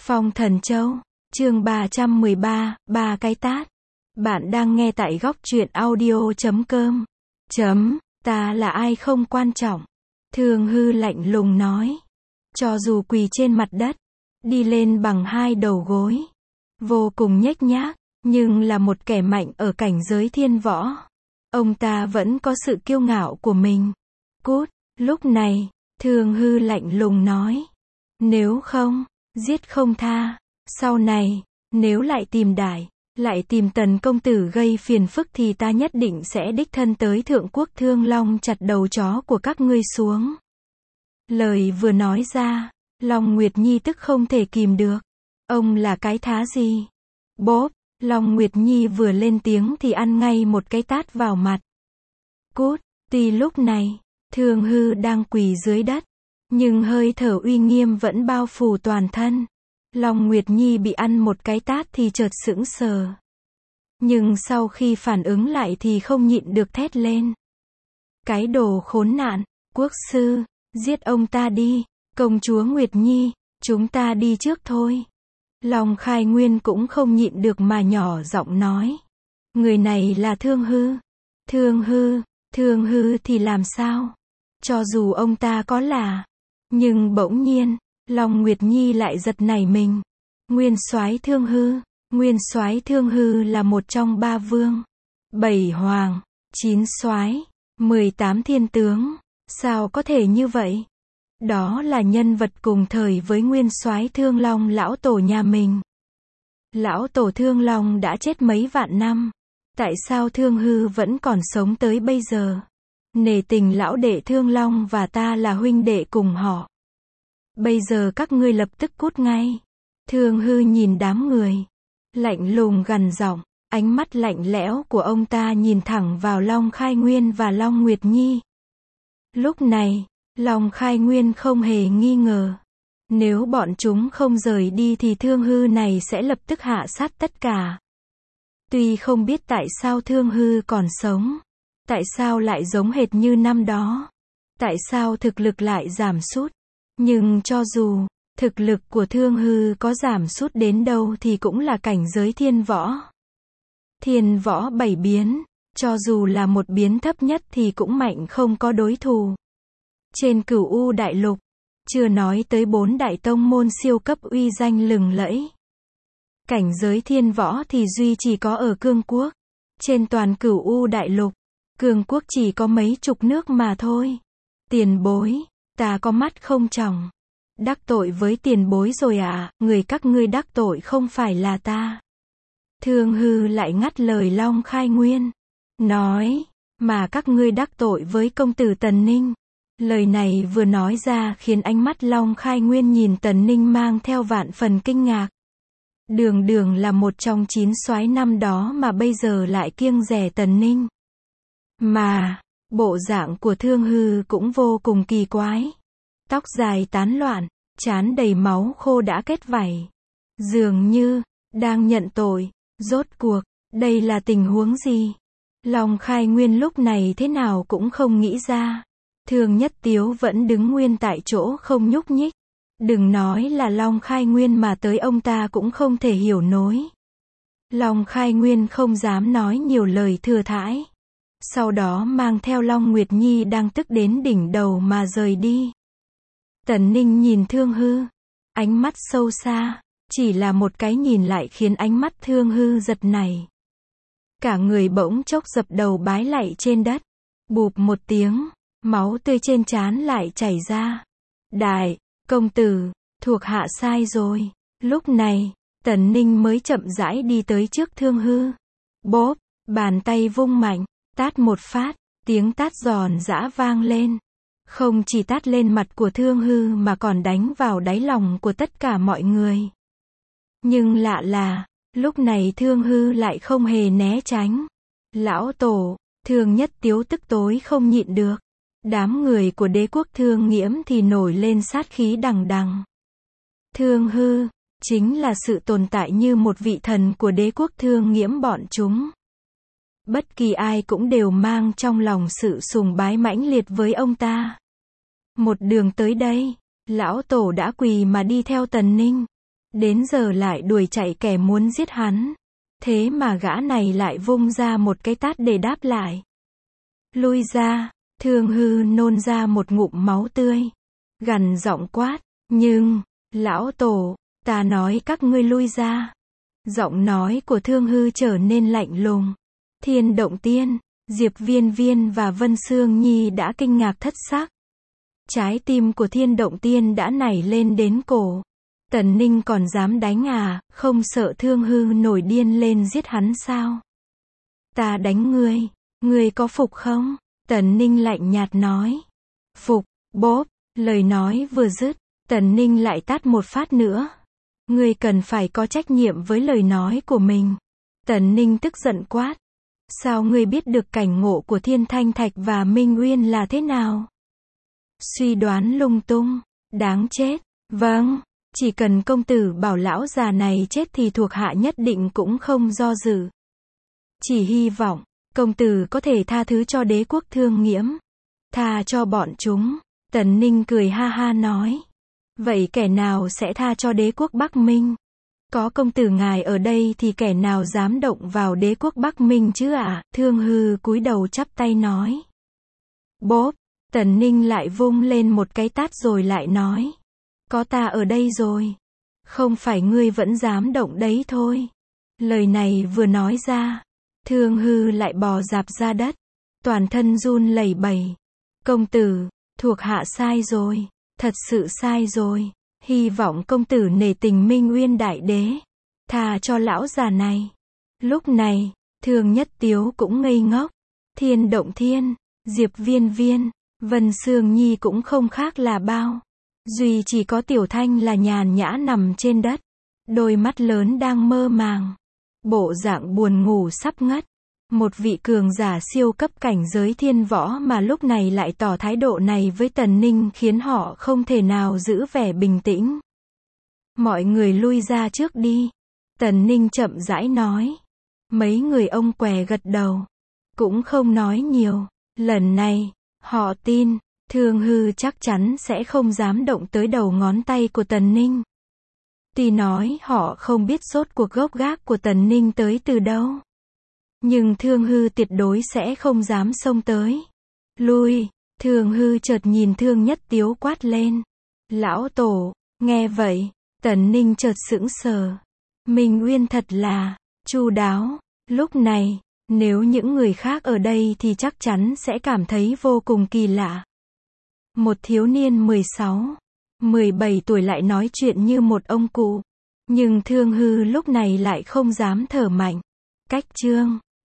Phong Thần Châu, chương 313, ba cái tát. Bạn đang nghe tại góc truyện audio.com. Ta là ai không quan trọng. Thương Hư lạnh lùng nói. Cho dù quỳ trên mặt đất, đi lên bằng hai đầu gối, vô cùng nhếch nhác, nhưng là một kẻ mạnh ở cảnh giới thiên võ. Ông ta vẫn có sự kiêu ngạo của mình. Cút, lúc này, Thương Hư lạnh lùng nói. Nếu không, giết không tha. Sau này, nếu lại tìm Tần công tử gây phiền phức thì ta nhất định sẽ đích thân tới Thượng Quốc Thương Long chặt đầu chó của các ngươi xuống. Lời vừa nói ra, Long Nguyệt Nhi tức không thể kìm được. Ông là cái thá gì? Bốp, Long Nguyệt Nhi vừa lên tiếng thì ăn ngay một cái tát vào mặt. Cút, tuy lúc này, Thương Hư đang quỳ dưới đất, nhưng hơi thở uy nghiêm vẫn bao phủ toàn thân. Long Nguyệt Nhi bị ăn một cái tát thì chợt sững sờ. Nhưng sau khi phản ứng lại thì không nhịn được thét lên. Cái đồ khốn nạn, quốc sư, giết ông ta đi, công chúa Nguyệt Nhi, chúng ta đi trước thôi. Long Khai Nguyên cũng không nhịn được mà nhỏ giọng nói. Người này là Thương Hư. Thương Hư thì làm sao? Cho dù ông ta có là, nhưng bỗng nhiên, Long Nguyệt Nhi lại giật nảy mình. Nguyên soái Thương Hư là một trong 3 vương, 7 hoàng, 9 soái, 18 thiên tướng, sao có thể như vậy? Đó là nhân vật cùng thời với nguyên soái Thương Long lão tổ nhà mình. Lão tổ Thương Long đã chết mấy vạn năm, tại sao Thương Hư vẫn còn sống tới bây giờ? Nể tình lão đệ Thương Long và ta là huynh đệ cùng họ. Bây giờ các ngươi lập tức cút ngay. Thương Hư nhìn đám người, lạnh lùng gằn giọng, ánh mắt lạnh lẽo của ông ta nhìn thẳng vào Long Khai Nguyên và Long Nguyệt Nhi. Lúc này, Long Khai Nguyên không hề nghi ngờ. Nếu bọn chúng không rời đi thì Thương Hư này sẽ lập tức hạ sát tất cả. Tuy không biết tại sao Thương Hư còn sống, tại sao lại giống hệt như năm đó, tại sao thực lực lại giảm sút. Nhưng cho dù thực lực của Thương Hư có giảm sút đến đâu thì cũng là cảnh giới thiên võ. Thiên võ 7 biến, cho dù là một biến thấp nhất thì cũng mạnh không có đối thủ. Trên Cửu U Đại Lục, chưa nói tới 4 đại tông môn siêu cấp uy danh lừng lẫy. Cảnh giới thiên võ thì duy chỉ có ở Cương Quốc. Trên toàn Cửu U Đại Lục, Cương Quốc chỉ có mấy chục nước mà thôi. Tiền bối, ta có mắt không tròng. Đắc tội với tiền bối rồi à? Người các ngươi đắc tội không phải là ta. Thương Hư lại ngắt lời Long Khai Nguyên. Nói, mà các ngươi đắc tội với công tử Tần Ninh. Lời này vừa nói ra khiến ánh mắt Long Khai Nguyên nhìn Tần Ninh mang theo vạn phần kinh ngạc. Đường là một trong 9 soái năm đó mà bây giờ lại kiêng dè Tần Ninh. Mà, bộ dạng của Thương Hư cũng vô cùng kỳ quái. Tóc dài tán loạn, trán đầy máu khô đã kết vảy. Dường như, đang nhận tội. Rốt cuộc, đây là tình huống gì? Long Khai Nguyên lúc này thế nào cũng không nghĩ ra. Thương Nhất Tiếu vẫn đứng nguyên tại chỗ không nhúc nhích. Đừng nói là Long Khai Nguyên mà tới ông ta cũng không thể hiểu nổi. Long Khai Nguyên không dám nói nhiều lời thừa thãi. Sau đó mang theo Long Nguyệt Nhi đang tức đến đỉnh đầu mà rời đi. Tần Ninh nhìn Thương Hư, ánh mắt sâu xa, chỉ là một cái nhìn lại khiến ánh mắt Thương Hư giật nảy. Cả người bỗng chốc dập đầu bái lạy trên đất. Bụp một tiếng, máu tươi trên trán lại chảy ra. Đại công tử, thuộc hạ sai rồi. Lúc này, Tần Ninh mới chậm rãi đi tới trước Thương Hư. Bốp, bàn tay vung mạnh, tát một phát, tiếng tát giòn giã vang lên. Không chỉ tát lên mặt của Thương Hư mà còn đánh vào đáy lòng của tất cả mọi người. Nhưng lạ là, lúc này Thương Hư lại không hề né tránh. Lão tổ, Thương Nhất Tiếu tức tối không nhịn được. Đám người của đế quốc Thương Nghiễm thì nổi lên sát khí đằng đằng. Thương Hư, chính là sự tồn tại như một vị thần của đế quốc Thương Nghiễm bọn chúng. Bất kỳ ai cũng đều mang trong lòng sự sùng bái mãnh liệt với ông ta. Một đường tới đây, lão tổ đã quỳ mà đi theo Tần Ninh. Đến giờ lại đuổi chạy kẻ muốn giết hắn. Thế mà gã này lại vung ra một cái tát để đáp lại. Lui ra, Thương Hư nôn ra một ngụm máu tươi. Gằn giọng quát, nhưng, lão tổ, ta nói các ngươi lui ra. Giọng nói của Thương Hư trở nên lạnh lùng. Thiên Động Tiên, Diệp Viên Viên và Vân Sương Nhi đã kinh ngạc thất sắc. Trái tim của Thiên Động Tiên đã nảy lên đến cổ. Tần Ninh còn dám đánh à, không sợ Thương Hư nổi điên lên giết hắn sao? Ta đánh ngươi có phục không? Tần Ninh lạnh nhạt nói. Phục, bốp, lời nói vừa dứt, Tần Ninh lại tát một phát nữa. Ngươi cần phải có trách nhiệm với lời nói của mình. Tần Ninh tức giận quát. Sao ngươi biết được cảnh ngộ của Thiên Thanh Thạch và Minh Uyên là thế nào? Suy đoán lung tung, đáng chết. Vâng, chỉ cần công tử bảo lão già này chết thì thuộc hạ nhất định cũng không do dự. Chỉ hy vọng, công tử có thể tha thứ cho đế quốc Thương Nghiễm. Tha cho bọn chúng. Tần Ninh cười ha ha nói. Vậy kẻ nào sẽ tha cho đế quốc Bắc Minh? Có công tử ngài ở đây thì kẻ nào dám động vào đế quốc Bắc Minh chứ ạ? Thương Hư cúi đầu chắp tay nói. Bốp, Tần Ninh lại vung lên một cái tát rồi lại nói. Có ta ở đây rồi. Không phải ngươi vẫn dám động đấy thôi. Lời này vừa nói ra, Thương Hư lại bò rạp ra đất. Toàn thân run lẩy bẩy. Công tử, thuộc hạ sai rồi. Thật sự sai rồi. Hy vọng công tử nể tình Minh Uyên đại đế. Tha cho lão già này. Lúc này, Thương Nhất Tiếu cũng ngây ngốc. Thiên Động Thiên, Diệp Viên Viên, Vân Sương Nhi cũng không khác là bao. Duy chỉ có Tiểu Thanh là nhàn nhã nằm trên đất. Đôi mắt lớn đang mơ màng. Bộ dạng buồn ngủ sắp ngất. Một vị cường giả siêu cấp cảnh giới thiên võ mà lúc này lại tỏ thái độ này với Tần Ninh khiến họ không thể nào giữ vẻ bình tĩnh. Mọi người lui ra trước đi. Tần Ninh chậm rãi nói. Mấy người ông què gật đầu. Cũng không nói nhiều. Lần này, họ tin, Thương Hư chắc chắn sẽ không dám động tới đầu ngón tay của Tần Ninh. Tuy nói họ không biết rốt cuộc gốc gác của Tần Ninh tới từ đâu. Nhưng Thương Hư tuyệt đối sẽ không dám xông tới. Lui, Thương Hư chợt nhìn Thương Nhất Tiếu quát lên. Lão tổ, nghe vậy, Tần Ninh chợt sững sờ. Minh Uyên thật là chu đáo. Lúc này, nếu những người khác ở đây thì chắc chắn sẽ cảm thấy vô cùng kỳ lạ. Một thiếu niên 16, 17 tuổi lại nói chuyện như một ông cụ. Nhưng Thương Hư lúc này lại không dám thở mạnh. Cách chương